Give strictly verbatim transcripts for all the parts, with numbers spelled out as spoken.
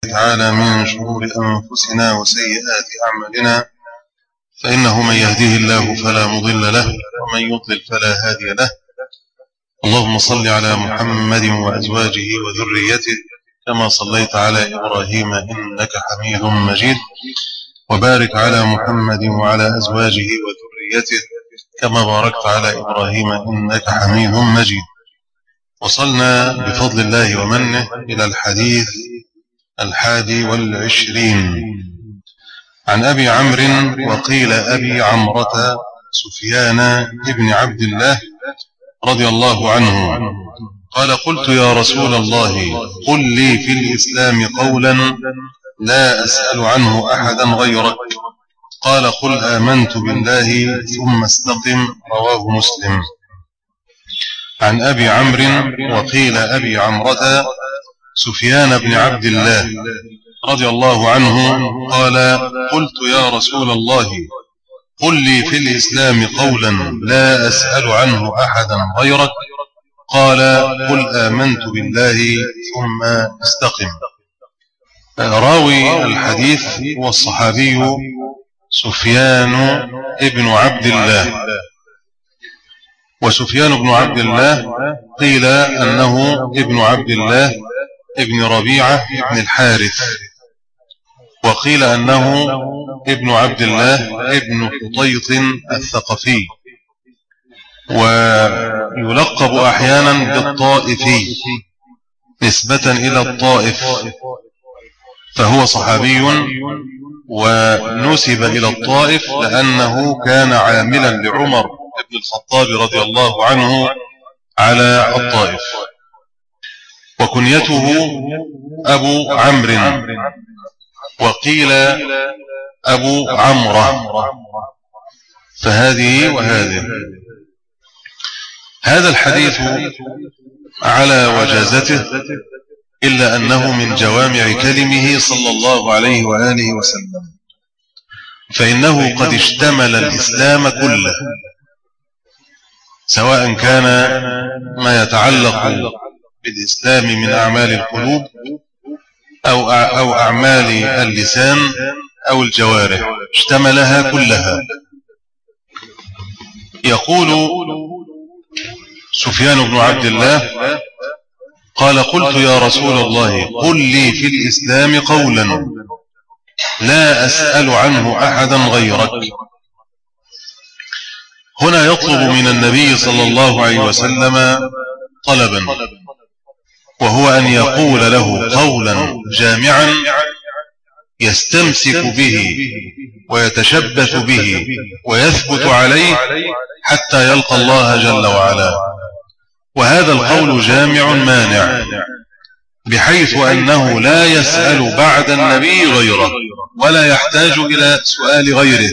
تعالى من شرور أنفسنا وسيئات أعمالنا، فإنه من يهديه الله فلا مضل له ومن يضلل فلا هادي له. اللهم صل على محمد وأزواجه وذريته كما صليت على إبراهيم إنك حميد مجيد، وبارك على محمد وعلى أزواجه وذريته كما باركت على إبراهيم إنك حميد مجيد. وصلنا بفضل الله ومنه إلى الحديث الحادي والعشرين عن أبي عمرو وقيل أبي عمرة سفيان ابن عبد الله رضي الله عنه قال: قلت يا رسول الله قل لي في الإسلام قولا لا أسأل عنه أحدا غيرك. قال: قل آمنت بالله ثم استقم. رواه مسلم. عن أبي عمرو وقيل أبي عمرة سفيان بن عبد الله رضي الله عنه قال: قلت يا رسول الله قل لي في الإسلام قولا لا أسأل عنه أحدا غيرك. قال: قل آمنت بالله ثم استقم. راوي الحديث هو الصحابي سفيان ابن عبد الله، وسفيان بن عبد الله قيل أنه ابن عبد الله ابن ربيعة ابن الحارث، وقيل أنه ابن عبد الله ابن قطيط الثقفي، ويلقب أحيانا بالطائفي نسبة إلى الطائف، فهو صحابي ونسب إلى الطائف لأنه كان عاملا لعمر بن الخطاب رضي الله عنه على الطائف. وكنيته أبو عمرو، وقيل أبو عمرة، فهذه وهذه. هذا الحديث على وجازته إلا أنه من جوامع كلمه صلى الله عليه وآله وسلم، فإنه قد اشتمل الإسلام كله، سواء كان ما يتعلق بالإسلام من أعمال القلوب أو أو أعمال اللسان أو الجوارح، اشتملها كلها. يقول سفيان بن عبد الله قال: قلت يا رسول الله قل لي في الإسلام قولا لا أسأل عنه أحدا غيرك. هنا يطلب من النبي صلى الله عليه وسلم طلبا، وهو أن يقول له قولا جامعا يستمسك به ويتشبث به ويثبت عليه حتى يلقى الله جل وعلا. وهذا القول جامع مانع، بحيث أنه لا يسأل بعد النبي غيره ولا يحتاج إلى سؤال غيره.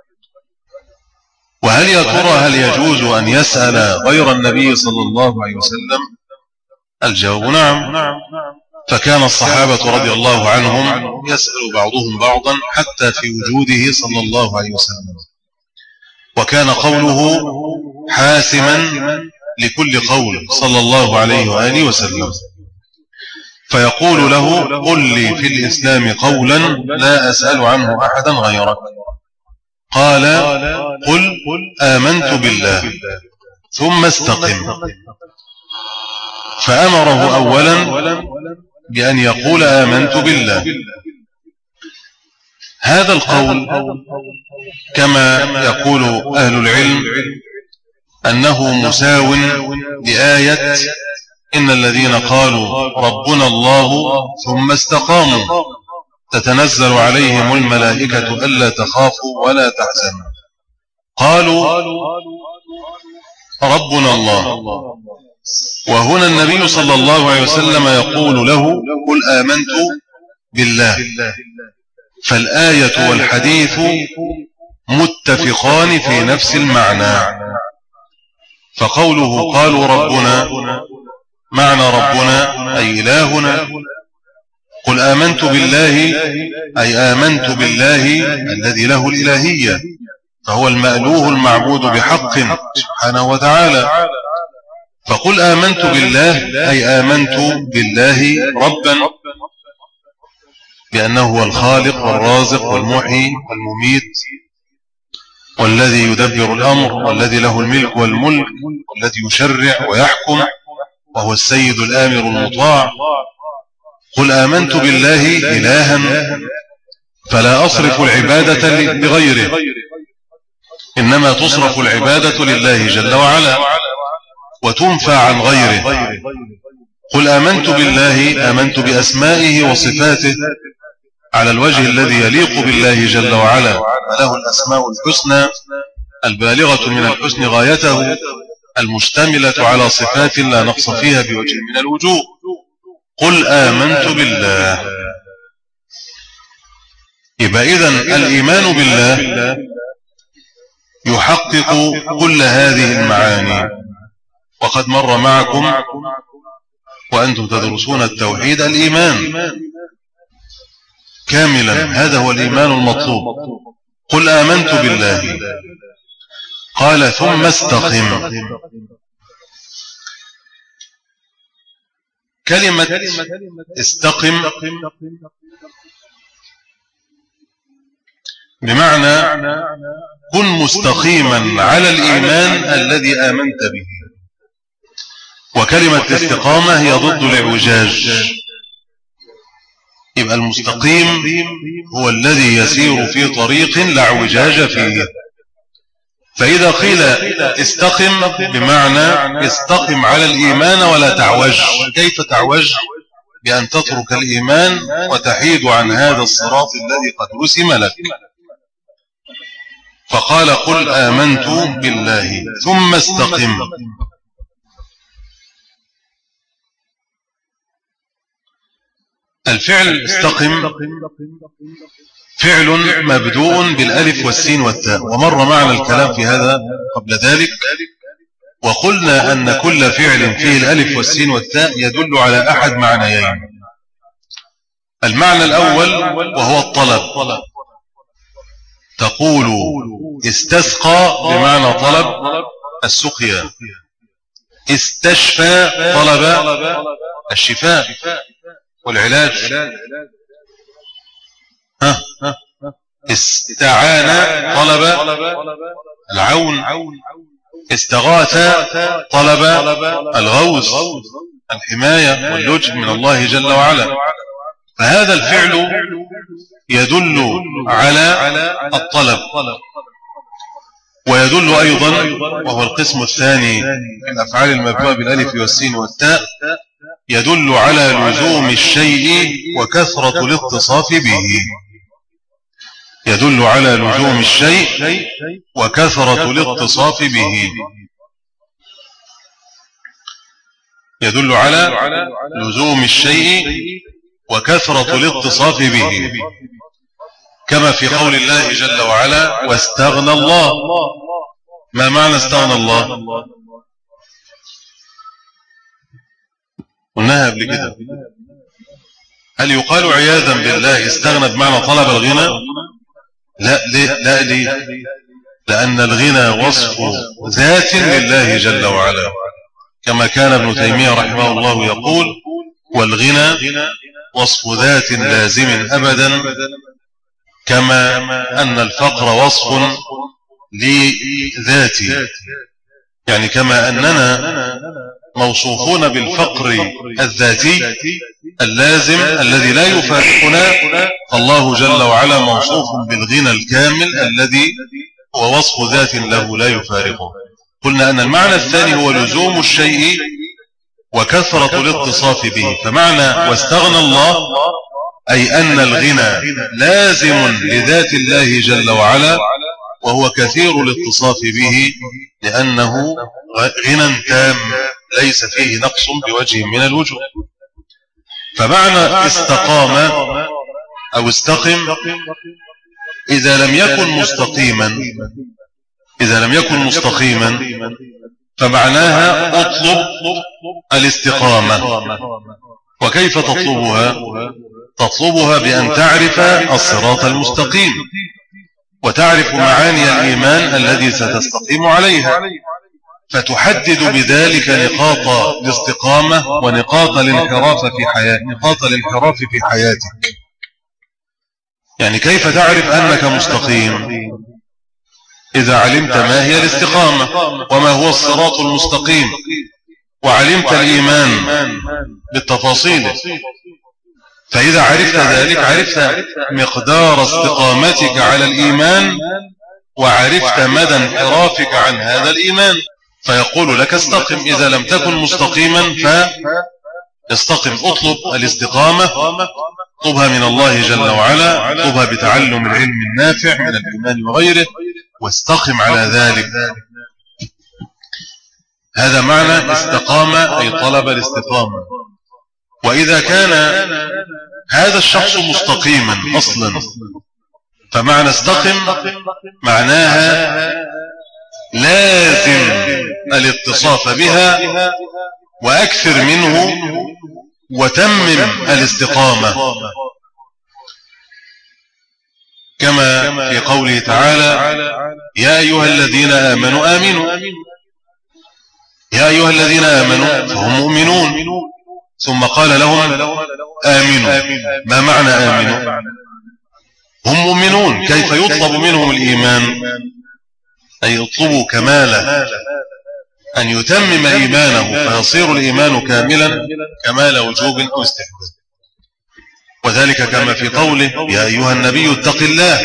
وهل يا ترى هل يجوز أن يسأل غير النبي صلى الله عليه وسلم؟ الجواب نعم، فكان الصحابة رضي الله عنهم يسأل بعضهم بعضا حتى في وجوده صلى الله عليه وسلم، وكان قوله حاسما لكل قول صلى الله عليه وآله وسلم، فيقول له: قل لي في الإسلام قولا لا أسأل عنه أحدا غيرك. قال: قل آمنت بالله ثم استقم. فأمره أولا بأن يقول آمنت بالله. هذا القول كما يقول أهل العلم أنه مساو لآية إن الذين قالوا ربنا الله ثم استقاموا تتنزل عليهم الملائكة ألا تخافوا ولا تحزنوا. قالوا ربنا الله، وهنا النبي صلى الله عليه وسلم يقول له: قل آمنت بالله. فالآية والحديث متفقان في نفس المعنى. فقوله قالوا ربنا، معنى ربنا أي إلهنا. قل آمنت بالله أي آمنت بالله الذي له الإلهية، فهو المألوه المعبود بحق سبحانه وتعالى. فقل آمنت بالله أي آمنت بالله ربا بأنه هو الخالق والرازق والمحيي والمميت والذي يدبر الأمر والذي له الملك والملك والذي يشرع ويحكم وهو السيد الآمر المطاع. قل آمنت بالله إلها فلا أصرف العبادة لغيره، إنما تصرف العبادة لله جل وعلا وتنفى عن غيره. قل آمنت بالله، آمنت بأسمائه وصفاته على الوجه الذي يليق بالله جل وعلا، وله الأسماء الحسنى البالغة من الحسن غايته، المشتملة على صفات لا نقص فيها بوجه من الوجوه. قل آمنت بالله. يبقى إذن الإيمان بالله يحقق كل هذه المعاني. وقد مر معكم وأنتم تدرسون التوحيد الإيمان كاملا، هذا هو الإيمان المطلوب. قل آمنت بالله، قال ثم استقم. كلمة استقم بمعنى كن مستقيما على الإيمان الذي آمنت به. وكلمة الاستقامة هي ضد الاعوجاج. يبقى المستقيم هو الذي يسير في طريق لا اعوجاج فيه. فإذا قيل استقم بمعنى استقم على الإيمان ولا تعوج. كيف تعوج؟ بأن تترك الإيمان وتحيد عن هذا الصراط الذي قد رسم لك. فقال قل آمنت بالله ثم استقم. الفعل استقم فعل مبدوء بالألف والسين والتاء، ومر معنا الكلام في هذا قبل ذلك، وقلنا أن كل فعل فيه الألف والسين والتاء يدل على أحد معنيين. المعنى الأول وهو الطلب، تقول استسقى بمعنى طلب السقيا، استشفى طلب الشفاء والعلاج، ها استعان طلب العون، استغاث طلب الغوث الحماية واللجء من الله جل وعلا. فهذا الفعل يدل على الطلب، ويدل أيضا، وهو القسم الثاني من الأفعال المبدوءة بالألف والسين والتاء، يدل على لزوم الشيء وكثرة الاتصاف به. يدل على لزوم الشيء وكثرة الاتصاف به. يدل على لزوم الشيء وكثرة الاتصاف به، كما في قول الله جل وعلا واستغنى الله. ما معنى استغنى الله؟ قلناها قبل كده. هل يقال عياذا بالله استغنى بمعنى طلب الغنى؟ لا ليه؟ لا ليه؟ لأن الغنى وصف ذات لله جل وعلا، كما كان ابن تيمية رحمه الله يقول والغنى وصف ذات لازم أبدا، كما أن الفقر وصف لذاتي، يعني كما أننا موصوفون بالفقر الذاتي اللازم الذي لا يفارقنا، الله جل وعلا موصوف بالغنى الكامل الذي هو وصف ذات له لا يفارقه. قلنا أن المعنى الثاني هو لزوم الشيء وكثرة الاتصاف به. فمعنى واستغنى الله أي أن الغنى لازم لذات الله جل وعلا، وهو كثير الاتصاف به، لأنه غنى تام ليس فيه نقص بوجه من الوجوه. فمعنى استقام أو استقم إذا لم يكن مستقيما إذا لم يكن مستقيما فمعناها اطلب الاستقامة. وكيف تطلبها؟ تطلبها بأن تعرف الصراط المستقيم، وتعرف معاني الإيمان الذي ستستقيم عليها، فتحدد بذلك نقاط الاستقامة ونقاط الانحراف في حياتك نقاط الانحراف في حياتك يعني كيف تعرف أنك مستقيم؟ إذا علمت ما هي الاستقامة وما هو الصراط المستقيم، وعلمت الإيمان بالتفاصيل، فإذا عرفت ذلك عرفت مقدار استقامتك على الإيمان، وعرفت مدى انحرافك عن هذا الإيمان، فيقول لك استقم. إذا لم تكن مستقيما فاستقم. اطلب الاستقامة، اطلبها من الله جل وعلا، اطلبها بتعلم العلم النافع من الإيمان وغيره، واستقم على ذلك. هذا معنى استقامة، أي طلب الاستقامة. وإذا كان هذا الشخص مستقيما أصلا، فمعنى استقم معناها لازم الاتصاف بها وأكثر منه وتمم الاستقامة، كما في قوله تعالى يا أيها الذين آمنوا آمنوا. يا أيها الذين آمنوا فهم مؤمنون، ثم قال لهم آمنوا. ما معنى آمنوا؟ هم مؤمنون، كيف يطلب منهم الإيمان؟ أي يطلبوا كماله، أن يتمم إيمانه فيصير الإيمان كاملا كمال وجوب أو استحباب. وذلك كما في قوله يا أيها النبي اتق الله.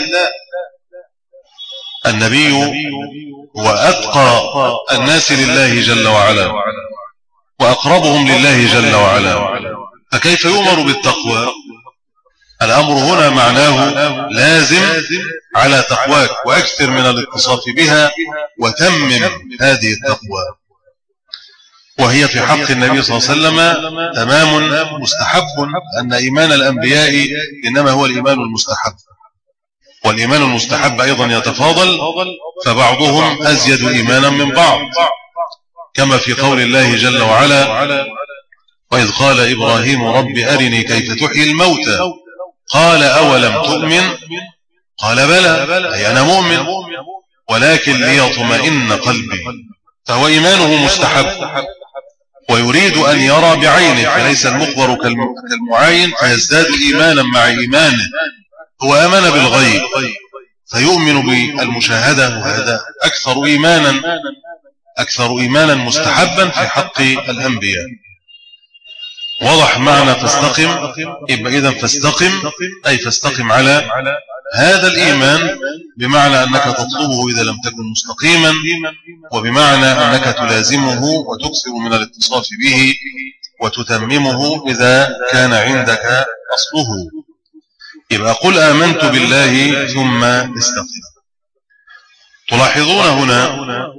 النبي هو أتقى الناس لله جل وعلا وأقربهم لله جل وعلا، فكيف يؤمر بالتقوى؟ الأمر هنا معناه لازم على تقواك وأكثر من الاتصاف بها وتمم هذه التقوى. وهي في حق النبي صلى الله عليه وسلم تمام مستحب، أن إيمان الأنبياء إنما هو الإيمان المستحب، والإيمان المستحب أيضا يتفاضل، فبعضهم أزيد إيمانا من بعض، كما في قول الله جل وعلا وإذ قال إبراهيم رب أرني كيف تحيي الموتى قال أولم تؤمن قال بلى أي أنا مؤمن ولكن ليطمئن قلبي. فهو إيمانه مستحب ويريد أن يرى بعينه، فليس المخبر كالمعاين فيزداد إيمانا مع إيمانه. هو آمن بالغيب فيؤمن بالمشاهدة، وهذا أكثر إيمانا أكثر إيمانا مستحبا في حق الأنبياء. وضح معنى فاستقم. يبقى إذن فاستقم أي فاستقم على هذا الإيمان، بمعنى أنك تطلبه إذا لم تكن مستقيما، وبمعنى أنك تلازمه وتكثر من الاتصاف به وتتممه إذا كان عندك أصله. يبقى قل آمنت بالله ثم استقم. تلاحظون هنا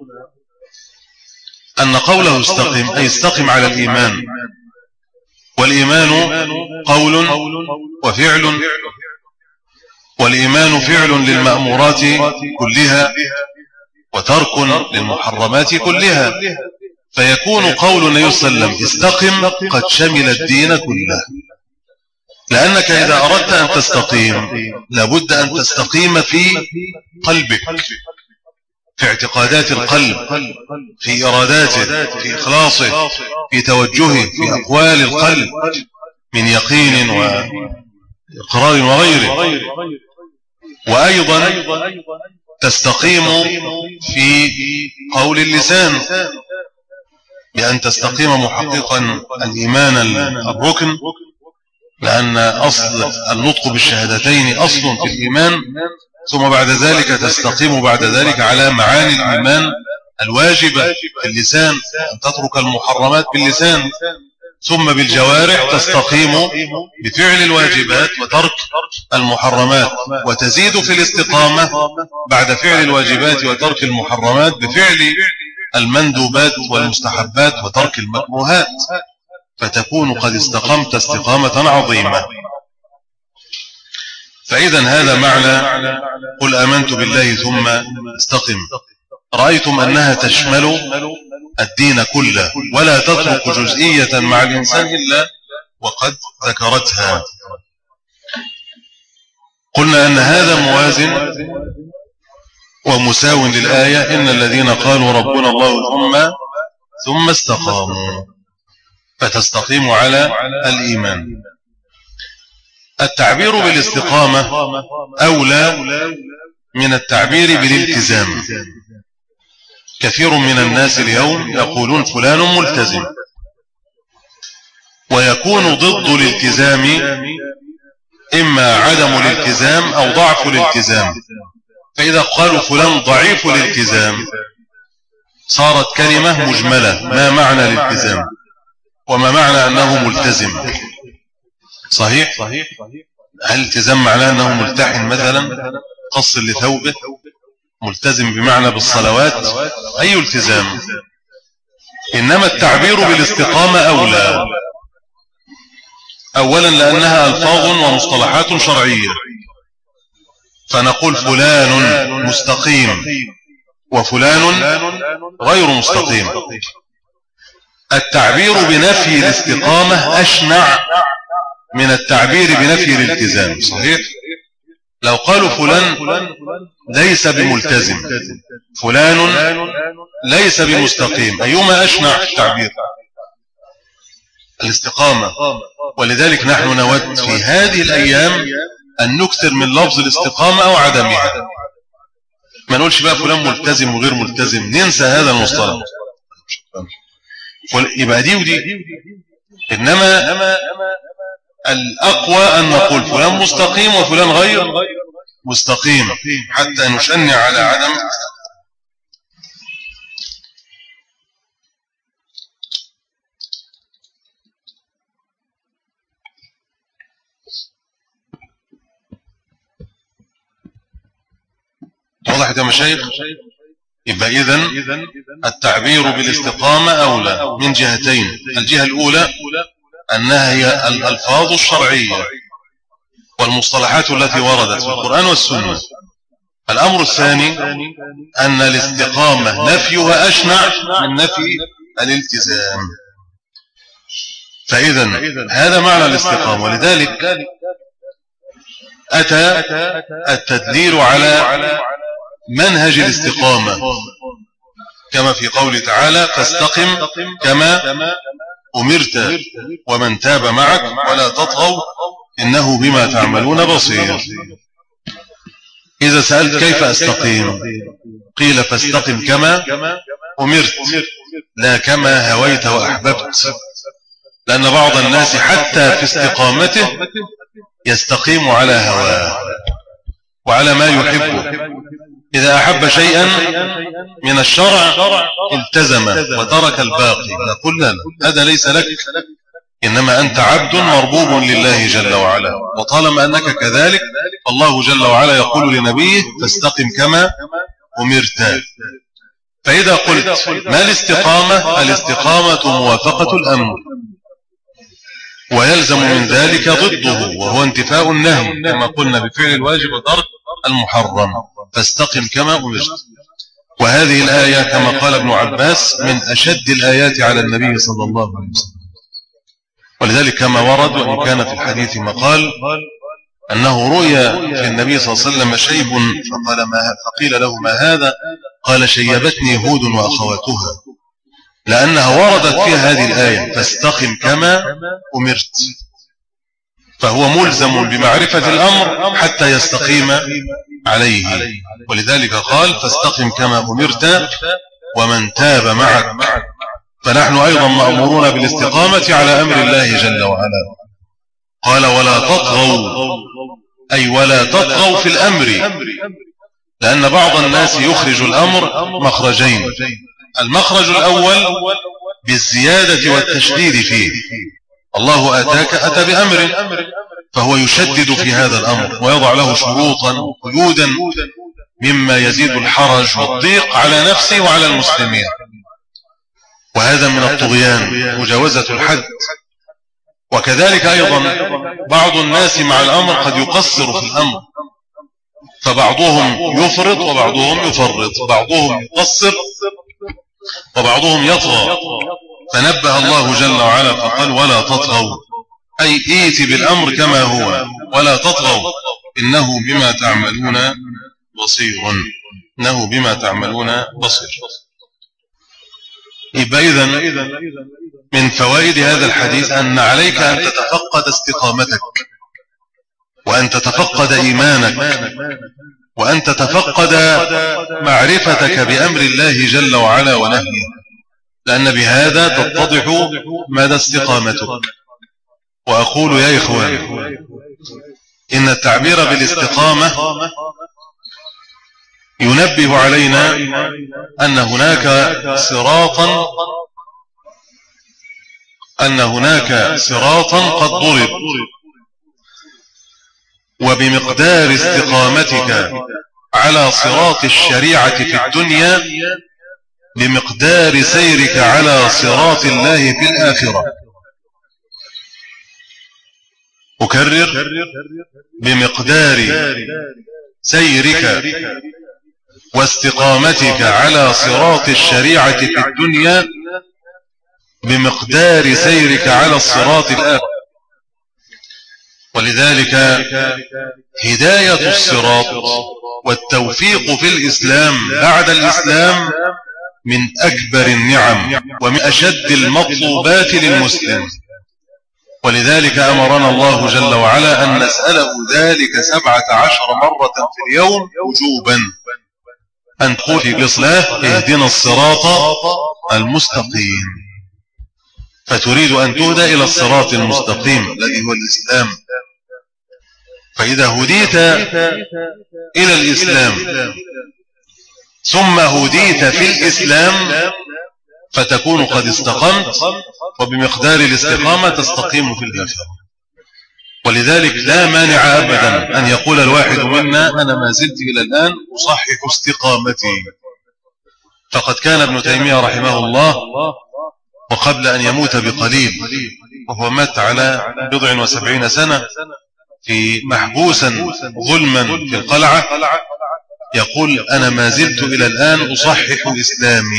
أن قوله استقم أي استقم على الإيمان، والإيمان قول وفعل، والإيمان فعل للمأمورات كلها وترك للمحرمات كلها، فيكون قول النبي صلى الله عليه وسلم استقم قد شمل الدين كله. لأنك إذا أردت أن تستقيم لابد أن تستقيم في قلبك، في اعتقادات القلب، في إراداته، في إخلاصه، في توجهه، في أقوال القلب من يقين وإقرار وغيره. وأيضا تستقيم في قول اللسان بأن تستقيم محققا الإيمان الركن، لأن أصل النطق بالشهادتين أصل في الإيمان، ثم بعد ذلك تستقيم بعد ذلك على معاني الإيمان الواجبة في اللسان، أن تترك المحرمات باللسان، ثم بالجوارح تستقيم بفعل الواجبات وترك المحرمات، وتزيد في الاستقامة بعد فعل الواجبات وترك المحرمات بفعل المندوبات والمستحبات وترك المكروهات، فتكون قد استقمت استقامة عظيمة. فإذا هذا معنى قل آمنت بالله ثم استقم. رأيتم أنها تشمل الدين كله ولا تترك جزئية مع الإنسان إلا وقد ذكرتها. قلنا أن هذا موازن ومساو للآية إن الذين قالوا ربنا الله ثم ثم استقاموا، فتستقيم على الإيمان. التعبير بالاستقامة أولى من التعبير بالالتزام. كثير من الناس اليوم يقولون فلان ملتزم، ويكون ضد الالتزام إما عدم الالتزام أو ضعف الالتزام. فإذا قالوا فلان ضعيف الالتزام صارت كلمة مجملة، ما معنى الالتزام وما معنى أنه ملتزم؟ صحيح؟ هل الالتزام معناه أنه ملتحن مثلا، قص لثوبه، ملتزم بمعنى بالصلوات؟ أي التزام؟ إنما التعبير بالاستقامة أولى، أولا لأنها ألفاظ ومصطلحات شرعية، فنقول فلان مستقيم وفلان غير مستقيم. التعبير بنفي الاستقامة أشنع من التعبير بنفي الالتزام. صحيح؟ لو قالوا فلان ليس بملتزم، فلان ليس بمستقيم، أيما أشنع في التعبير؟ الاستقامة. ولذلك نحن نود في هذه الأيام أن نكثر من لفظ الاستقامة أو عدمها، ما نقولش بقى فلان ملتزم وغير ملتزم، ننسى هذا المصطلح، يبقى دي ودي. إنما الأقوى أن نقول فلان مستقيم وفلان غير مستقيم حتى نشنع على عدم. واضح يا مشايخ؟ يبقى إذن التعبير بالاستقامة أولى من جهتين. الجهة الأولى أنها هي الألفاظ الشرعية والمصطلحات التي وردت في القرآن والسنة. الأمر الثاني أن الاستقامة نفيها أشنع من نفي الالتزام. فإذا هذا معنى الاستقامة. ولذلك أتى التدليل على منهج الاستقامة كما في قوله تعالى فاستقم كما أمرت ومن تاب معك ولا تطغوا إنه بما تعملون بصير. إذا سألت كيف أستقيم قيل فاستقم كما أمرت لا كما هويت وأحببت، لأن بعض الناس حتى في استقامته يستقيم على هواه وعلى ما يحبه. إذا أحب شيئا من الشرع التزم وترك الباقي، نقول لا، هذا ليس لك، إنما أنت عبد مربوب لله جل وعلا، وطالما أنك كذلك الله جل وعلا يقول لنبيه فاستقم كما أمرت. فإذا قلت ما الاستقامة؟ الاستقامة موافقة الأمر، ويلزم من ذلك ضده وهو انتفاء النهي كما قلنا بفعل الواجب وترك المحرم، فاستقم كما أمرت. وهذه الآية كما قال ابن عباس من أشد الآيات على النبي صلى الله عليه وسلم. ولذلك كما ورد وإن كان في الحديث مقال أنه رؤي في النبي صلى الله عليه وسلم شيب فقال ما فقيل له ما هذا؟ قال شيبتني هود وأخواتها، لأنها وردت فيها هذه الآية فاستقم كما أمرت، فهو ملزم بمعرفة الأمر حتى يستقيم عليه. ولذلك قال فاستقم كما أمرت ومن تاب معك. فنحن أيضا مأمورون بالاستقامة على أمر الله جل وعلا. قال ولا تطغوا، أي ولا تطغوا في الأمر، لأن بعض الناس يخرج الأمر مخرجين. المخرج الأول بالزيادة والتشديد فيه، الله آتاك أتى بأمر فهو يشدد في هذا الأمر ويضع له شروطا وقيودا مما يزيد الحرج والضيق على نفسه وعلى المسلمين، وهذا من الطغيان مجاوزة الحد. وكذلك أيضا بعض الناس مع الأمر قد يقصر في الأمر، فبعضهم يفرط وبعضهم يفرط، بعضهم يقصر وبعضهم يطغى. فنبه الله جل وعلا فقال ولا تطغوا، أي إيت بالأمر كما هو ولا تطغوا إنه بما تعملون بصير، إنه بما تعملون بصير. يبقى إذن من فوائد هذا الحديث أن عليك أن تتفقد استقامتك، وأن تتفقد إيمانك، وأن تتفقد معرفتك بأمر الله جل وعلا ونهيه، لأن بهذا تتضح مدى استقامتك. وأقول يا إخوان، إن التعبير بالاستقامة ينبه علينا أن هناك صراطا أن هناك صراطا قد ضرب، وبمقدار استقامتك على صراط الشريعة في الدنيا بمقدار سيرك على صراط الله في الآخرة. أكرر: بمقدار سيرك واستقامتك على صراط الشريعة في الدنيا بمقدار سيرك على الصراط الآخر. ولذلك هداية الصراط والتوفيق في الإسلام بعد الإسلام من أكبر النعم ومن أشد المطلوبات للمسلم. ولذلك أمرنا الله جل وعلا أن نسأله ذلك سبعة عشر مرة في اليوم وجوبا، أن تقول في الإصلاة: اهدنا الصراط المستقيم. فتريد أن تهدى إلى الصراط المستقيم الذي هو الإسلام. فإذا هديت إلى الإسلام ثم هديت في الإسلام فتكون قد استقمت، وبمقدار الاستقامة تستقيم في الآخرة. ولذلك لا مانع أبدا أن يقول الواحد منا: أنا ما زلت إلى الآن أصحح استقامتي. فقد كان ابن تيمية رحمه الله وقبل أن يموت بقليل، وهو مات على بضع وسبعين سنة في محبوسا ظلما في القلعة، يقول: أنا ما زلت إلى الآن أصحح إسلامي.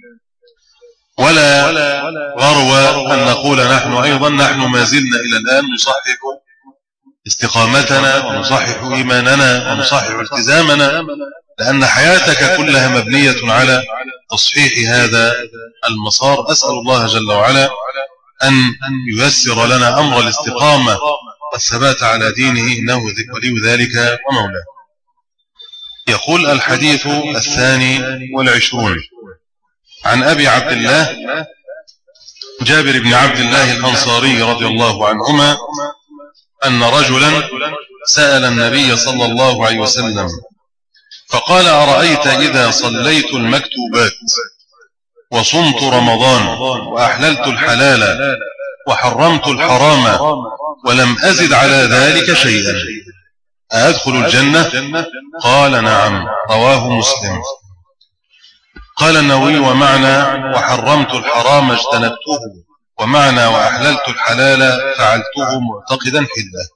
ولا غرو أن نقول نحن أيضا نحن ما زلنا إلى الآن نصحح استقامتنا ونصحح إيماننا ونصحح التزامنا، لأن حياتك كلها مبنية على تصحيح هذا المسار. أسأل الله جل وعلا أن ييسر لنا أمر الاستقامة والثبات على دينه، إنه ولي ذلك ومولاه. يقول الحديث الثاني والعشرون عن أبي عبد الله جابر بن عبد الله الأنصاري رضي الله عنهما أن رجلا سأل النبي صلى الله عليه وسلم فقال: أرأيت إذا صليت المكتوبات وصمت رمضان وأحللت الحلال وحرمت الحرام ولم أزد على ذلك شيئا أدخل الجنة؟ قال: نعم. رواه مسلم. قال النووي: ومعنى وحرمت الحرام اجتنبته، ومعنى وأحللت الحلال فعلته معتقدا حله.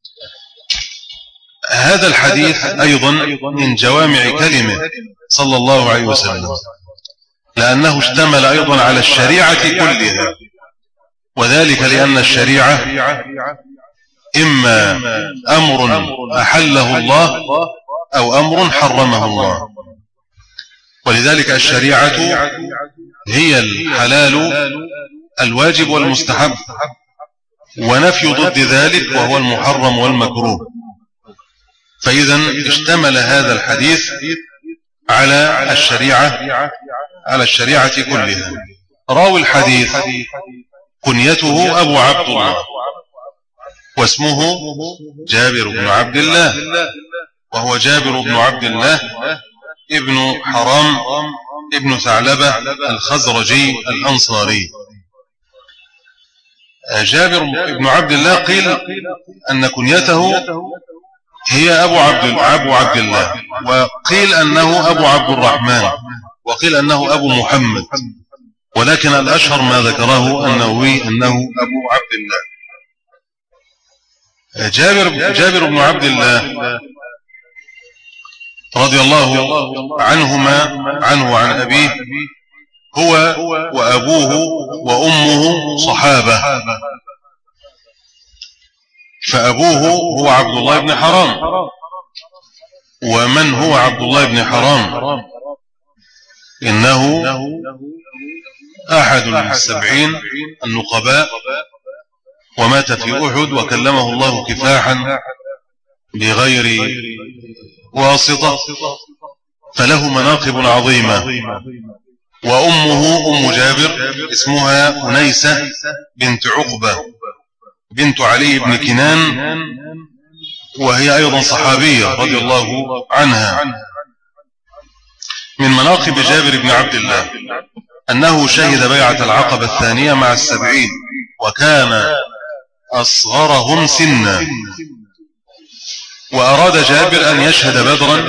هذا الحديث أيضا من جوامع كلمة صلى الله عليه وسلم، لأنه اشتمل أيضا على الشريعة كلها، وذلك لأن الشريعة إما أمر أحله الله أو أمر حرمه الله. ولذلك الشريعة هي الحلال الواجب والمستحب، ونفي ضد ذلك وهو المحرم والمكروه. فإذا اشتمل هذا الحديث على الشريعة على الشريعة كلها. راوي الحديث كنيته أبو عبد الله، واسمه جابر بن عبد الله، وهو جابر بن عبد الله ابن حرام ابن ثعلبة الخزرجي الأنصاري. جابر بن عبد الله قيل أن كنيته هي أبو عبد أبو عبد الله، وقيل أنه أبو عبد الرحمن، وقيل أنه أبو محمد، ولكن الأشهر ما ذكره النووي أنه أبو عبد الله. جابر جابر بن عبد الله رضي الله عنهما عنه وعن أبيه، هو وأبوه وأمه صحابة، فأبوه هو عبد الله بن حرام. ومن هو عبد الله بن حرام؟ إنه أحد السبعين النقباء، ومات في أحد وكلمه الله كفاحا بغير واسطة فله مناقب عظيمة. وأمه أم جابر اسمها أنيسة بنت عقبة بنت علي بن كنان، وهي أيضا صحابية رضي الله عنها. من مناقب جابر بن عبد الله أنه شهد بيعة العقبة الثانية مع السبعين، وكان أصغرهم سنا. وأراد جابر أن يشهد بدرا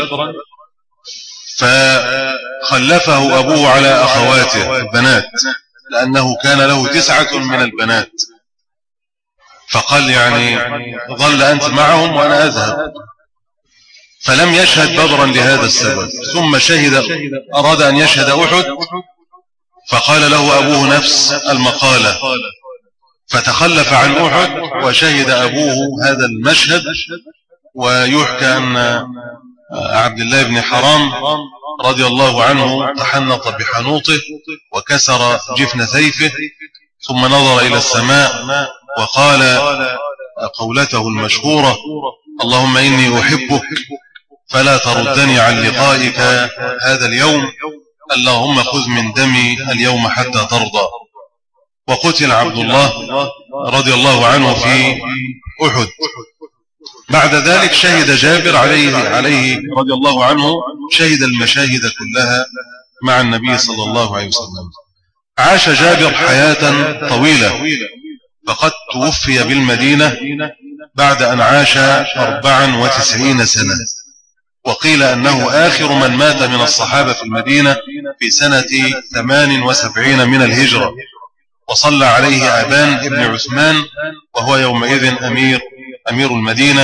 فخلفه أبوه على أخواته البنات، لأنه كان له تسعة من البنات، فقال يعني ظل أنت معهم وأنا أذهب، فلم يشهد بدرا لهذا السبب. ثم شهد أراد أن يشهد أحد فقال له أبوه نفس المقالة، فتخلف عن أحد وشهد أبوه هذا المشهد. ويحكى أن عبد الله بن حرام رضي الله عنه تحنط بحنوطه وكسر جفن سيفه، ثم نظر إلى السماء وقال قولته المشهورة: اللهم إني أحبك فلا تردني عن لقائك هذا اليوم، اللهم خذ من دمي اليوم حتى ترضى. وقتل عبد الله رضي الله عنه في أحد. بعد ذلك شهد جابر عليه, عليه رضي الله عنه شهد المشاهد كلها مع النبي صلى الله عليه وسلم. عاش جابر حياة طويلة، فقد توفي بالمدينة بعد أن عاش أربعا وتسعين سنة، وقيل أنه آخر من مات من الصحابة في المدينة في سنة ثمان وسبعين من الهجرة، وصلى عليه أبان ابن عثمان وهو يومئذ أمير أمير المدينة،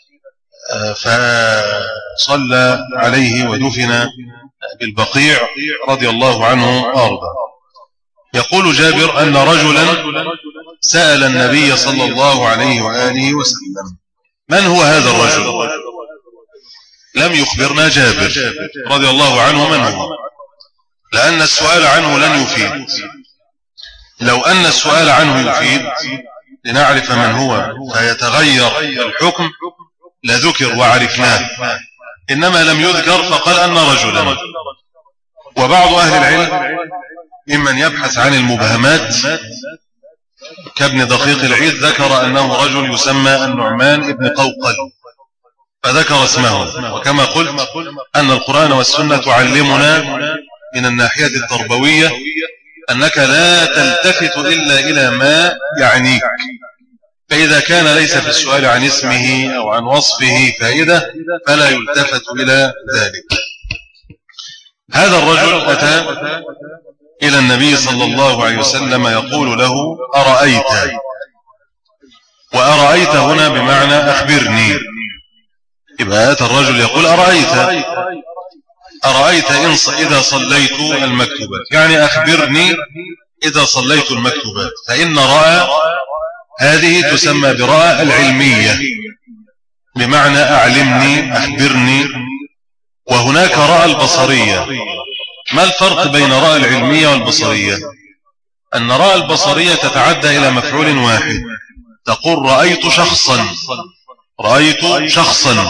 فصلى عليه ودفن بالبقيع رضي الله عنه وارضاه. يقول جابر أن رجلا سأل النبي صلى الله عليه وآله وسلم: من هو هذا الرجل؟ لم يخبرنا جابر رضي الله عنه من هو، لأن السؤال عنه لن يفيد. لو أن السؤال عنه يفيد لنعرف من هو فيتغير الحكم لذكر وعرفناه، إنما لم يذكر فقال أن رجلا. وبعض أهل العلم ممن يبحث عن المبهمات كابن دقيق العيد ذكر أنه رجل يسمى النعمان ابن قوقل، فذكر اسمه. وكما قلت أن القرآن والسنة تعلمنا من الناحية التربوية أنك لا تلتفت إلا إلى ما يعنيك، فإذا كان ليس في السؤال عن اسمه أو عن وصفه فائدة فلا يلتفت إلى ذلك. هذا الرجل أتى إلى النبي صلى الله عليه وسلم يقول له: أرأيت. وأرأيت هنا بمعنى أخبرني. يبقى أتى الرجل يقول: أرأيت أرأيت إذا صليت المكتوبات، يعني أخبرني إذا صليت المكتوبات. فإن رأى هذه تسمى برأى العلمية، بمعنى أعلمني أخبرني. وهناك رأى البصرية. ما الفرق بين رأى العلمية والبصرية؟ أن رأى البصرية تتعدى إلى مفعول واحد، تقول رأيت شخصا، رأيت شخصا،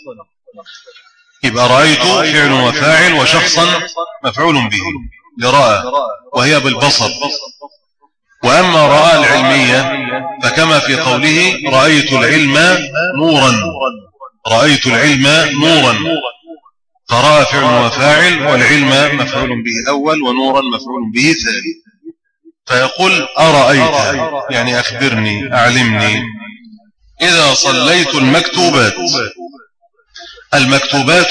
يبقى رأيت فعل وفاعل وشخصا مفعول به لرأى، وهي بالبصر. وأما رأى العلمية فكما في قوله: رأيت العلم نورا، رأيت العلم نورا، فرأى فعل وفاعل، والعلم مفعول به أول ونورا مفعول به ثاني. فيقول: أرأيت يعني أخبرني أعلمني إذا صليت المكتوبات. المكتوبات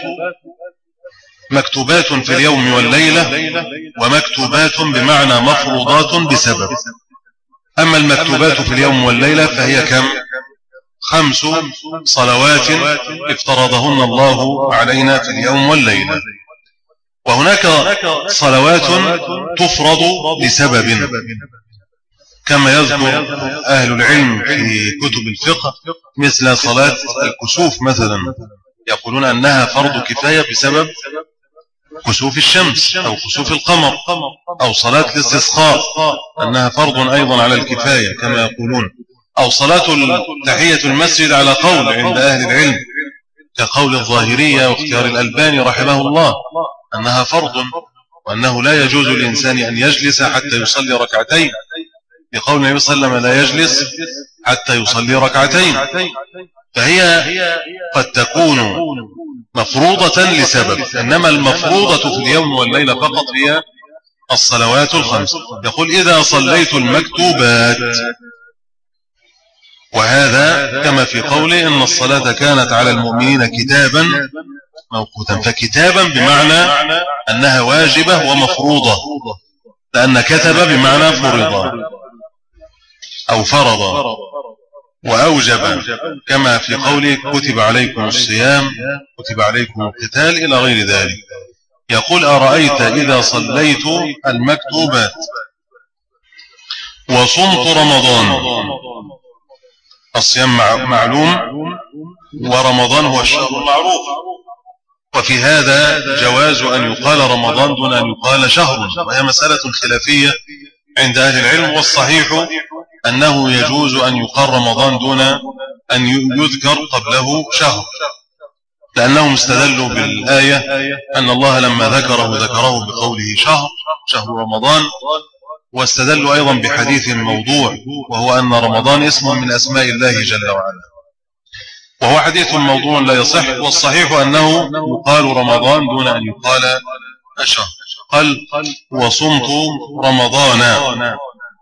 مكتوبات في اليوم والليلة، ومكتوبات بمعنى مفروضات بسبب. أما المكتوبات في اليوم والليلة فهي كم؟ خمس صلوات افترضهن الله علينا في اليوم والليلة. وهناك صلوات تفرض بسبب، كما يذكر أهل العلم في كتب الفقه، مثل صلاة الكسوف مثلا، يقولون أنها فرض كفاية بسبب كسوف الشمس أو كسوف القمر. أو صلاة الاستسقاء أنها فرض أيضا على الكفاية كما يقولون. أو صلاة تحية المسجد على قول عند أهل العلم كقول الظاهرية واختيار الألباني رحمه الله أنها فرض، وأنه لا يجوز للإنسان أن يجلس حتى يصلي ركعتين، بقول النبي صلى الله عليه وسلم لا يجلس حتى يصلي ركعتين. فهي قد تكون مفروضة لسبب، إنما المفروضة في اليوم والليلة فقط هي الصلوات الخمس. يقول إذا صليت المكتوبات، وهذا كما في قوله إن الصلاة كانت على المؤمنين كتابا موقوتا، فكتابا بمعنى أنها واجبة ومفروضة، لأن كتب بمعنى فرض أو فرض وأوجب، كما في قوله كتب عليكم الصيام كتب عليكم القتال إلى غير ذلك. يقول أرأيت إذا صليت المكتوبات وصمت رمضان، الصيام معلوم ورمضان هو الشهر المعروف، وفي هذا جواز أن يقال رمضان دون أن يقال شهر، وهي مسألة خلافية عند أهل العلم، والصحيح أنه يجوز أن يقال رمضان دون أن يذكر قبله شهر، لأنهم استدلوا بالآية أن الله لما ذكره ذكره بقوله شهر شهر رمضان، واستدلوا أيضا بحديث موضوع وهو أن رمضان اسم من أسماء الله جل وعلا، وهو حديث موضوع لا يصح، والصحيح أنه يقال رمضان دون أن يقال الشهر. قال وصمت رمضان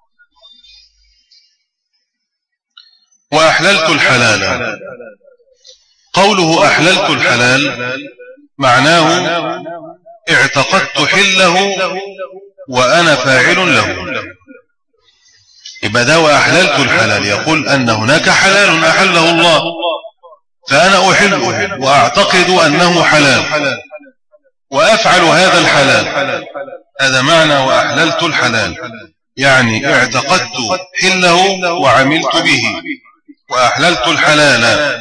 وأحللت الحلال. قوله أحللت الحلال معناه اعتقدت حله وأنا فاعل له، يبقى ده وأحللت الحلال يقول أن هناك حلال أحله الله، فأنا أحله وأعتقد أنه حلال وأفعل هذا الحلال، هذا معنى وأحللت الحلال، يعني اعتقدت حله وعملت به وأحللت الحلال.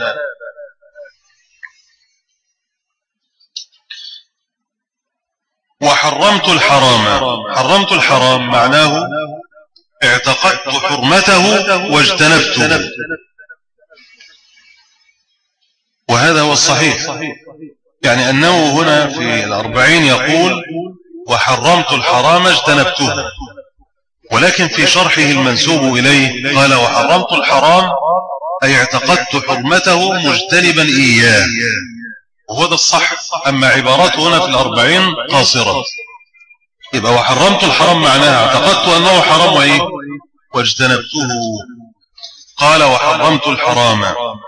وحرمت الحرام، حرمت الحرام معناه اعتقدت حرمته واجتنبته، وهذا هو الصحيح، يعني أنه هنا في الأربعين يقول وحرمت الحرام اجتنبته، ولكن في شرحه المنسوب إليه قال وحرمت الحرام أي اعتقدت حرمته مجتنبا إياه، وهو ده الصح. أما عبارته هنا في الأربعين قاصرة، يبقى وحرمت الحرام معناها اعتقدت أنه حرام وإيه واجتنبته. قال وحرمت الحرام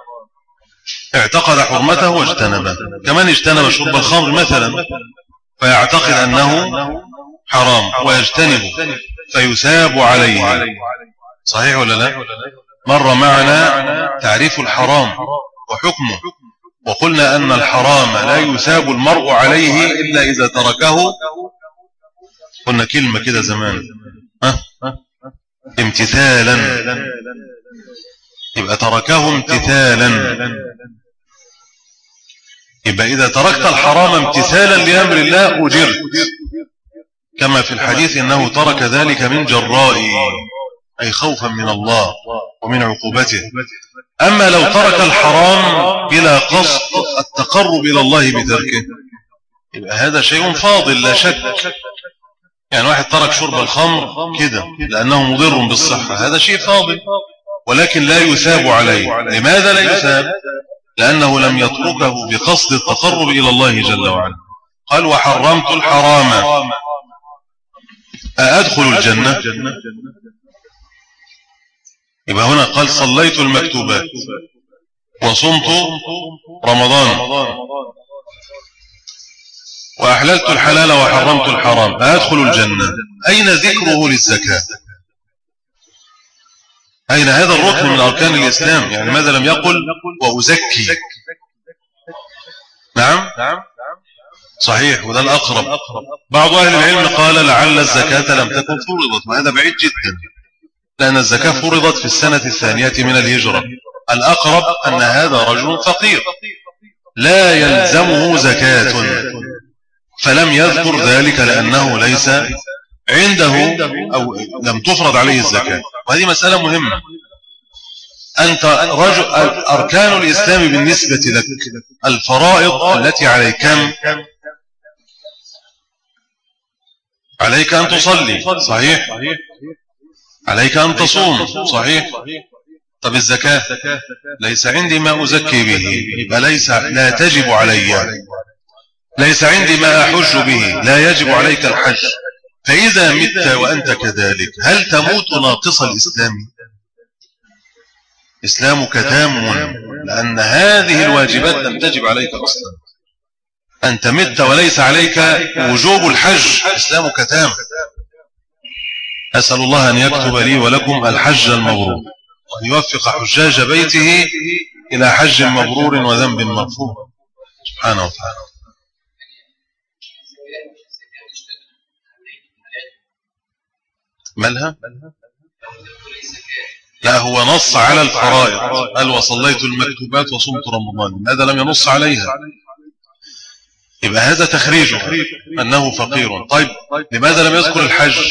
اعتقد حرمته واجتنبه، كمان اجتنب شرب الخمر مثلا فيعتقد أنه حرام ويجتنبه فيثاب عليه، صحيح ولا لا؟ مر معنا تعريف الحرام وحكمه، وقلنا أن الحرام لا يثاب المرء عليه إلا إذا تركه، قلنا كلمة كده زمان ها؟ امتثالا، يبقى تركه امتثالا، يبقى إذا تركت الحرام امتثالا لأمر الله أجرت، كما في الحديث إنه ترك ذلك من جرائي، أي خوفا من الله ومن عقوبته. أما لو ترك الحرام بلا قصد التقرب إلى الله بتركه يبقى هذا شيء فاضل لا شك، يعني واحد ترك شرب الخمر كده لأنه مضر بالصحة، هذا شيء فاضل ولكن لا يثاب عليه. لماذا لا يثاب؟ لأنه لم يتركه بقصد التقرب إلى الله جل وعلا. قال وحرمت الحرام أأدخل الجنة؟ يبقى هنا قال صليت المكتوبات وصمت رمضان وأحللت الحلال وحرمت الحرام أأدخل الجنة. أين ذكره للزكاة؟ أين هذا الركن من أركان الإسلام؟ يعني ماذا لم يقل وأزكي؟ نعم صحيح، وده الأقرب. بعض أهل العلم قال لعل الزكاة لم تكن فرضت، وهذا بعيد جدا، لأن الزكاة فرضت في السنة الثانية من الهجرة. الأقرب أن هذا رجل فقير لا يلزمه زكاة، فلم يذكر ذلك لأنه ليس عنده أو لم تفرض عليه الزكاة، وهذه مسألة مهمة. أنت رجل، أركان الإسلام بالنسبة لك الفرائض التي عليك كم؟ عليك أن تصلي، صحيح؟ عليك أن تصوم، صحيح؟ طب الزكاة ليس عندي ما أزكي به، يبقى ليس لا تجب علي. ليس عندي ما أحج به، لا يجب عليك الحج. فإذا مت وأنت كذلك هل تموت ناقص الإسلام؟ إسلامك تام، لأن هذه الواجبات لم تجب عليك أصلا. أنت مت وليس عليك وجوب الحج، إسلامك تام. أسأل الله أن يكتب لي ولكم الحج المبرور، وأن يوفق حجاج بيته إلى حج مبرور وذنب مغفور سبحانه وتعالى. مالها؟ لا، هو نص على الفرائض، قال وصليت المكتوبات وصمت رمضان، هذا لم ينص عليها، يبقى هذا تخريجه أنه فقير. طيب لماذا لم يذكر الحج؟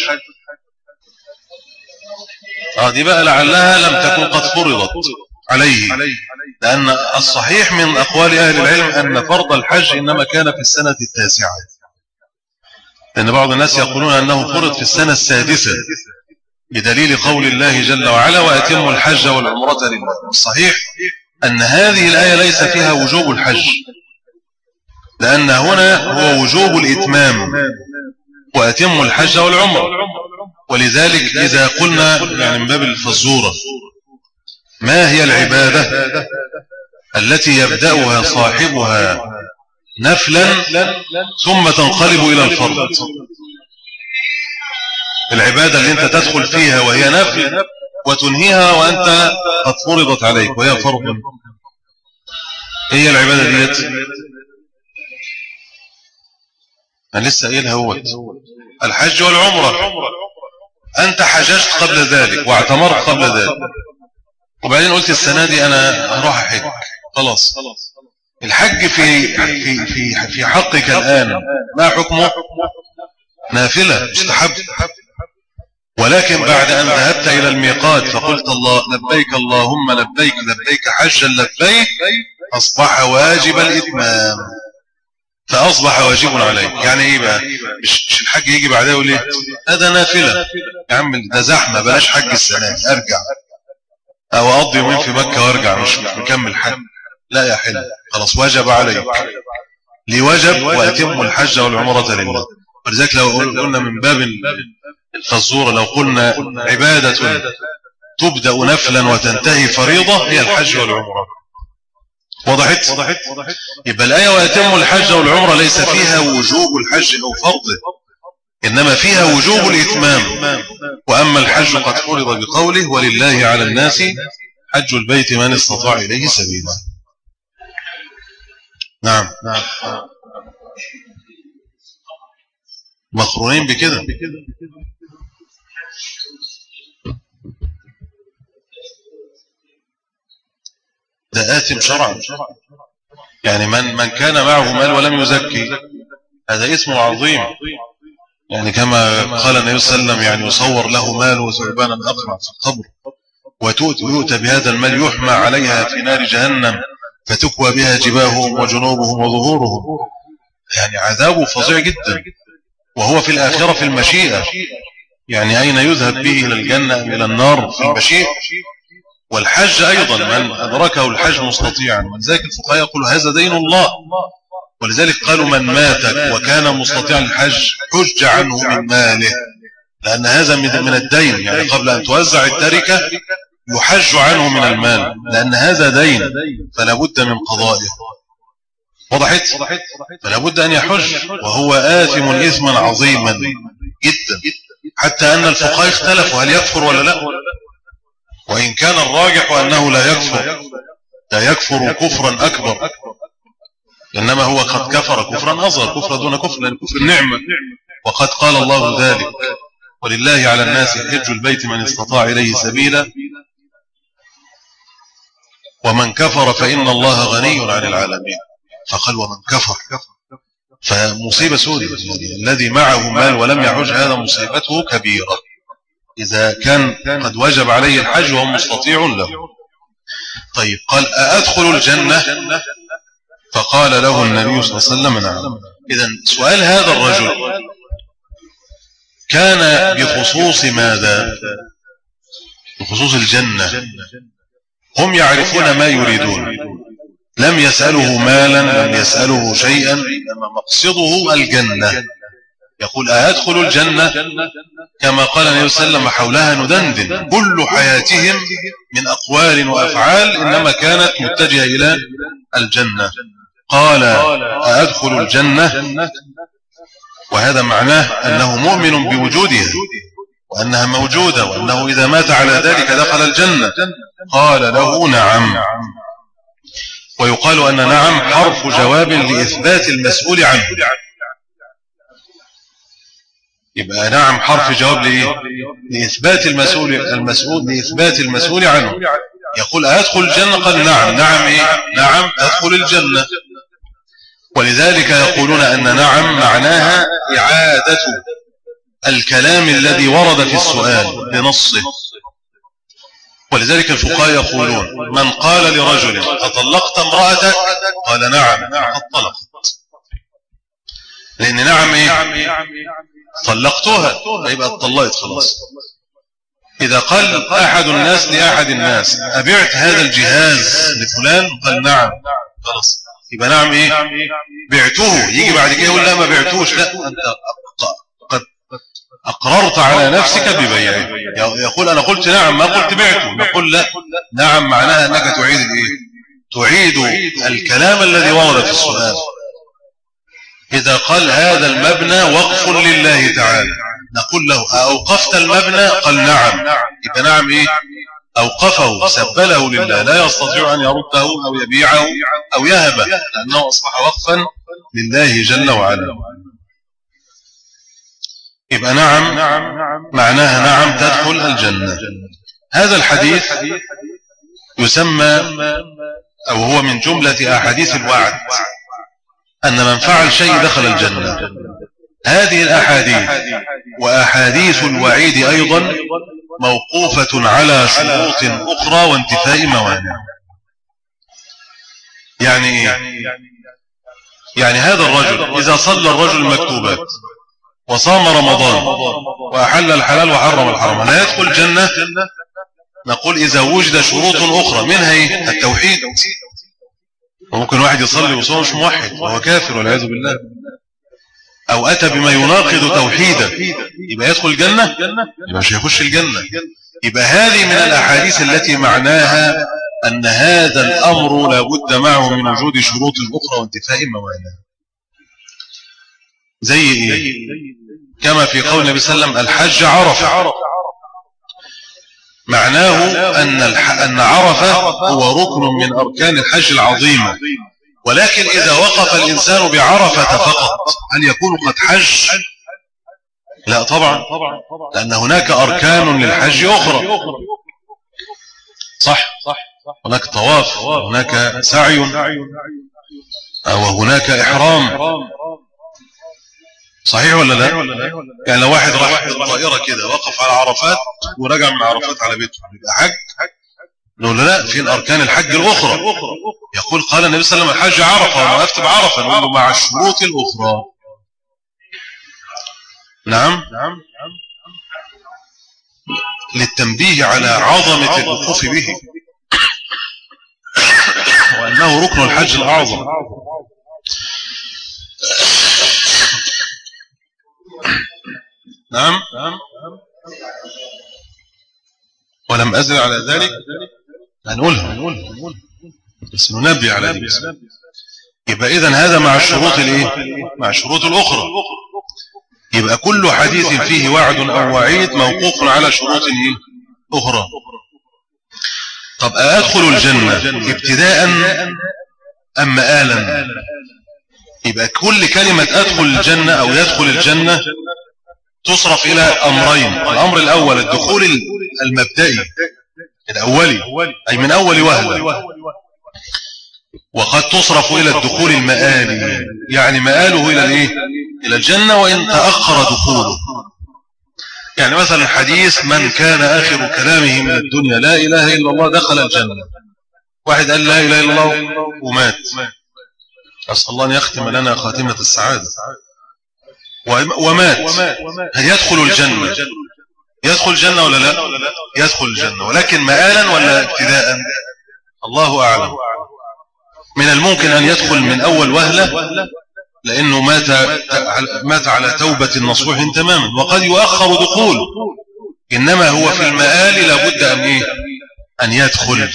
آه دي بقى لعلها لم تكن قد فرضت عليه، لأن الصحيح من أقوال أهل العلم أن فرض الحج إنما كان في السنة التاسعة، لأن بعض الناس يقولون أنه فرض في السنة السادسة بدليل قول الله جل وعلا وأتموا الحج والعمرة لله. الصحيح أن هذه الآية ليس فيها وجوب الحج، لأن هنا هو وجوب الإتمام، وأتموا الحج والعمرة. ولذلك إذا قلنا يعني من باب الفزورة، ما هي العبادة التي يبدأها صاحبها نفلا ثم تنقلب إلى الفرض؟ العبادة اللي انت تدخل فيها وهي نفل وتنهيها وانت قد فرضت عليك وهي فرض، هي العبادة ديت انا لسه قايلها هو الحج والعمرة. انت حججت قبل ذلك واعتمرت قبل ذلك، وبعدين قلت السنة دي انا هروح احج، خلاص. الحج في في في في حقك الان ما حكمه؟ نافلة مستحب. ولكن بعد أن ذهبت إلى الميقات فقلت الله لبيك اللهم لبيك لبيك حجا لبيك، أصبح واجب الإتمام، فأصبح واجب عليك. يعني إيه بقى؟ مش, مش الحج يجي بعدها يقول لي هذا نافلة يا عم، ده زحمة بلاش حج السنة أرجع، أو أقضي يومين في مكة وأرجع، مش مكمل حج. لا يا حلو، خلاص وجب عليك، لي وجب وأتم الحج والعمرة لله. ولذلك لو قلنا من باب الفزورة، لو قلنا عبادة تبدأ نفلا وتنتهي فريضة، هي الحج والعمرة. وضحت؟ يبقى الآية وأتم الحج والعمرة ليس فيها وجوب الحج أو فرضه، إنما فيها وجوب الإتمام. وأما الحج قد فرض بقوله ولله على الناس حج البيت من استطاع إليه سبيلا. نعم نعم مقرونين بكده. ده آثم شرعا، يعني من من كان معه مال ولم يزكي هذا اسم عظيم، يعني كما قال النبي صلى الله عليه وسلم يعني يصور له مال وثعبانا أقرع في القبر، ويؤتى بهذا المال يحمى عليها في نار جهنم فتكوى بها جباههم وجنوبهم وظهورهم، يعني عذابه فظيع جدا، وهو في الآخرة في المشيئة، يعني أين يذهب به إلى الجنة أم إلى النار؟ في المشيئة. والحج أيضا من أدركه الحج مستطيعا، ولذلك الفقهاء يقولوا هذا دين الله، ولذلك قالوا من مات وكان مستطيعا الحج حج عنه من ماله، لأن هذا من الدين، يعني قبل أن توزع التركة يحج عنه من المال، لأن هذا دين فلا بد من قضائه. وضحت؟ فلا بد أن يحج، وهو آثم إثما عظيما جدا، حتى أن الفقهاء اختلفوا هل يكفر ولا لا، وإن كان الراجح أنه لا يكفر، لا يكفر كفرا أكبر، إنما هو قد كفر كفرا أصغر، كفر دون كفر، لأن كفر النعمة، وقد قال الله ذلك ولله على الناس حج البيت من استطاع إليه سبيلا، ومن كفر فإن الله غني عن العالمين، فقال ومن كفر، فمصيبة سودة، يعني الذي معه مال ولم يحج هذا مصيبته كبيرة إذا كان قد وجب عليه الحج وهو مستطيع له. طيب قال أأدخل الجنة؟ فقال له النبي صلى الله عليه وسلم نعم. إذن سؤال هذا الرجل كان بخصوص ماذا؟ بخصوص الجنة. هم يعرفون ما يريدون، لم يسأله مالا، لم يسأله شيئا، إنما مقصده الجنة. يقول أدخل الجنة كما قال النبي صلى الله عليه وسلم حولها ندندن. كل حياتهم من أقوال وأفعال إنما كانت متجهة إلى الجنة. قال أدخل الجنة، وهذا معناه أنه مؤمن بوجودها وأنها موجودة، وأنه إذا مات على ذلك دخل الجنة. قال له نعم. ويقال أن نعم حرف جواب لإثبات المسؤول عنه. يبقى نعم حرف جواب لإيه؟ لإثبات المسؤول المسؤول لإثبات المسؤول عنه. يقول أدخل الجنة؟ قال نعم. نعم إيه؟ نعم أدخل الجنة. ولذلك يقولون أن نعم معناها إعادة الكلام الذي ورد في السؤال بنصه. ولذلك الفقهاء يقولون من قال لرجل أطلقت امرأتك؟ قال نعم أطلقت. لأن نعم إيه؟ طلقتها، فيبقى اتطلقت خلاص. إذا قال أحد الناس لأحد الناس أبعت هذا الجهاز لفلان؟ قال نعم، خلاص يبقى نعم إيه؟ بعته. يجي بعد كده يقول لا ما بعتوش، لا أنت قد أقررت على نفسك ببيعه. يقول أنا قلت نعم ما قلت بعته، نقول لا، نعم معناها أنك تعيد الإيه؟ تعيد الكلام الذي ورد في السؤال. إذا قال هذا المبنى وقف لله تعالى، نقول له أوقفت المبنى؟ قال نعم. يبقى نعم إيه؟ أوقفه، سبله لله، لا يستطيع أن يرده أو يبيعه أو يهبه، لأنه أصبح وقفا لله جل وعلا. يبقى نعم معناها نعم تدخل الجنة. هذا الحديث يسمى أو هو من جملة أحاديث الوعد، أن من فعل شيء دخل الجنة. هذه الأحاديث وأحاديث الوعيد أيضا موقوفة على شروط أخرى وانتفاء موانع. يعني يعني هذا الرجل إذا صلى الرجل المكتوبات وصام رمضان وأحل الحلال وحرم الحرام لا يدخل الجنة؟ نقول إذا وجد شروط أخرى، منها إيه؟ التوحيد. وممكن واحد يصلي وصوم مش موحد وهو كافر والعياذ بالله، أو أتى بما يناقض توحيده، يبقى يدخل الجنة؟ يبقى مش يخش الجنة. يبقى هذه من الأحاديث التي معناها أن هذا الأمر لابد معه من وجود شروط أخرى وانتفاء موانع. زي إيه؟ كما في قول النبي صلى الله عليه وسلم الحج عرفة، معناه أن أن عرفة هو ركن من أركان الحج العظيمة. ولكن إذا وقف الإنسان بعرفة فقط هل يكون قد حج؟ لا طبعا، لأن هناك أركان للحج أخرى. صح، هناك طواف، هناك سعي، أو هناك إحرام. صحيح ولا لا؟ يعني لو واحد راح بالطائرة كده وقف على عرفات ورجع من عرفات على بيته يبقى حج؟ نقول لا، فين أركان الحج الأخرى؟ يقول قال النبي صلى الله عليه وسلم الحج عرفة وأنا وقفت بعرفة، نقول له مع الشروط الأخرى. نعم، للتنبيه على عظمة الوقوف به وأنه ركن الحج الأعظم. نعم، ولم أزل على ذلك هنقولها بس ننبه على ذلك. يبقى إذن هذا مع الشروط الإيه؟ مع الشروط الأخرى. يبقى كل حديث فيه وعد أو وعيد موقوف على شروط أخرى. طب أدخل الجنة ابتداء أم مآلا؟ يبقى كل كلمة أدخل الجنة أو يدخل الجنة تصرف إلى أمرين. الأمر الأول الدخول المبدئي الأولي، أي من أول وهلة، وقد تصرف إلى الدخول المآلي، يعني مآله إلى الإيه؟ إلى الجنة وإن تأخر دخوله. يعني مثلا حديث من كان آخر كلامه من الدنيا لا إله إلا الله دخل الجنة، واحد قال لا إله إلا الله ومات، أسأل الله أن يختم لنا خاتمة السعادة، ومات، هل يدخل الجنة؟ يدخل الجنة ولا لا؟ يدخل الجنة، ولكن مآلا ولا ابتداء؟ الله أعلم. من الممكن أن يدخل من أول وهلة لأنه مات مات على توبة نصوح تماما، وقد يؤخر دخول، إنما هو في المآل لابد أن إيه؟ أن يدخل.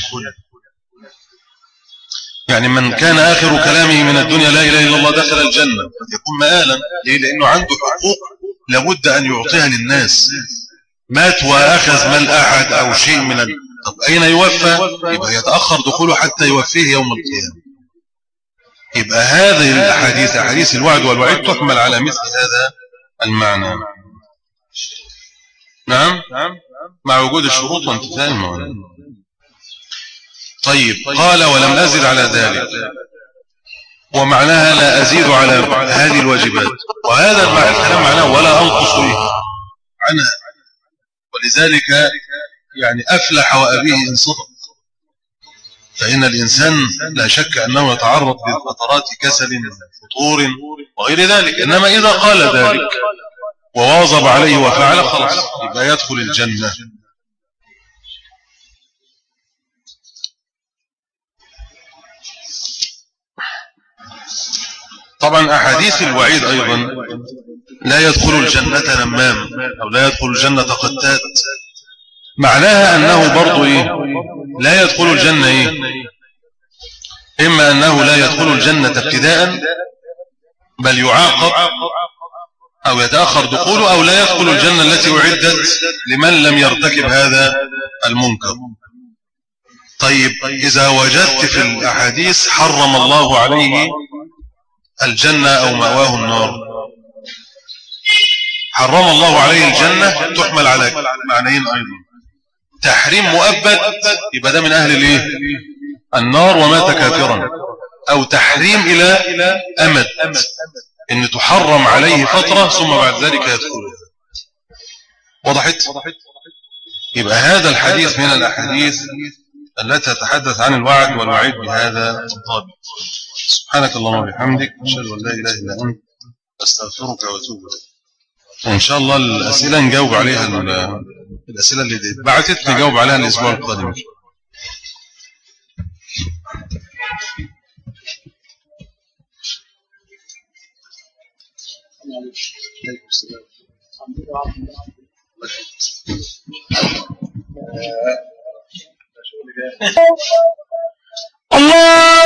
يعني من كان آخر كلامه من الدنيا لا إله إلا الله دخل الجنة، قد يكون مآلا. ليه؟ لأنه عنده حقوق لابد أن يعطيها للناس، مات وأخذ مال أحد أو شيء من ال... طب أين يوفى؟ يبقى يتأخر دخوله حتى يوفيه يوم القيامة. يبقى هذه الأحاديث، أحاديث الوعد والوعيد، تحمل على مثل هذا المعنى. نعم، مع وجود الشروط وانتفاء الموانع. طيب، قال ولم أزد على ذلك، ومعناها لا أزيد على هذه الواجبات، وهذا الكلام معناه ولا أنقص عنها، ولذلك يعني أفلح وأبيه إن صدق. فإن الإنسان لا شك أنه يتعرض لفترات كسل فطور وغير ذلك، إنما إذا قال ذلك وواظب عليه وفعل خلاص يبقى يدخل الجنة. طبعا أحاديث الوعيد أيضا لا يدخل الجنة نمام أو لا يدخل الجنة قتات، معناها أنه برضو إيه؟ لا يدخل الجنة إيه؟ إما أنه لا يدخل الجنة ابتداء بل يعاقب أو يتأخر دخوله، أو لا يدخل الجنة التي أعدت لمن لم يرتكب هذا المنكر. طيب، إذا وجدت في الأحاديث حرم الله عليه الجنة أو مأواه النار، حرم الله عليه الجنة تحمل على معنيين أيضا، تحريم مؤبد يبقى ده من أهل الإيه؟ النار ومات كافرا، أو تحريم إلى أمد، إن تحرم عليه فترة ثم بعد ذلك يدخل. وضحت؟ يبقى هذا الحديث من الأحاديث التي تتحدث عن الوعد والوعيد بهذا الضابط. سبحانك اللهم وبحمدك، أشهد أن لا إله إلا أنت، أستغفرك وأتوب إليك. وإن شاء الله الأسئلة نجاوب عليها، الأسئلة اللي بعتت نجاوب عليها الأسبوع القادم. الله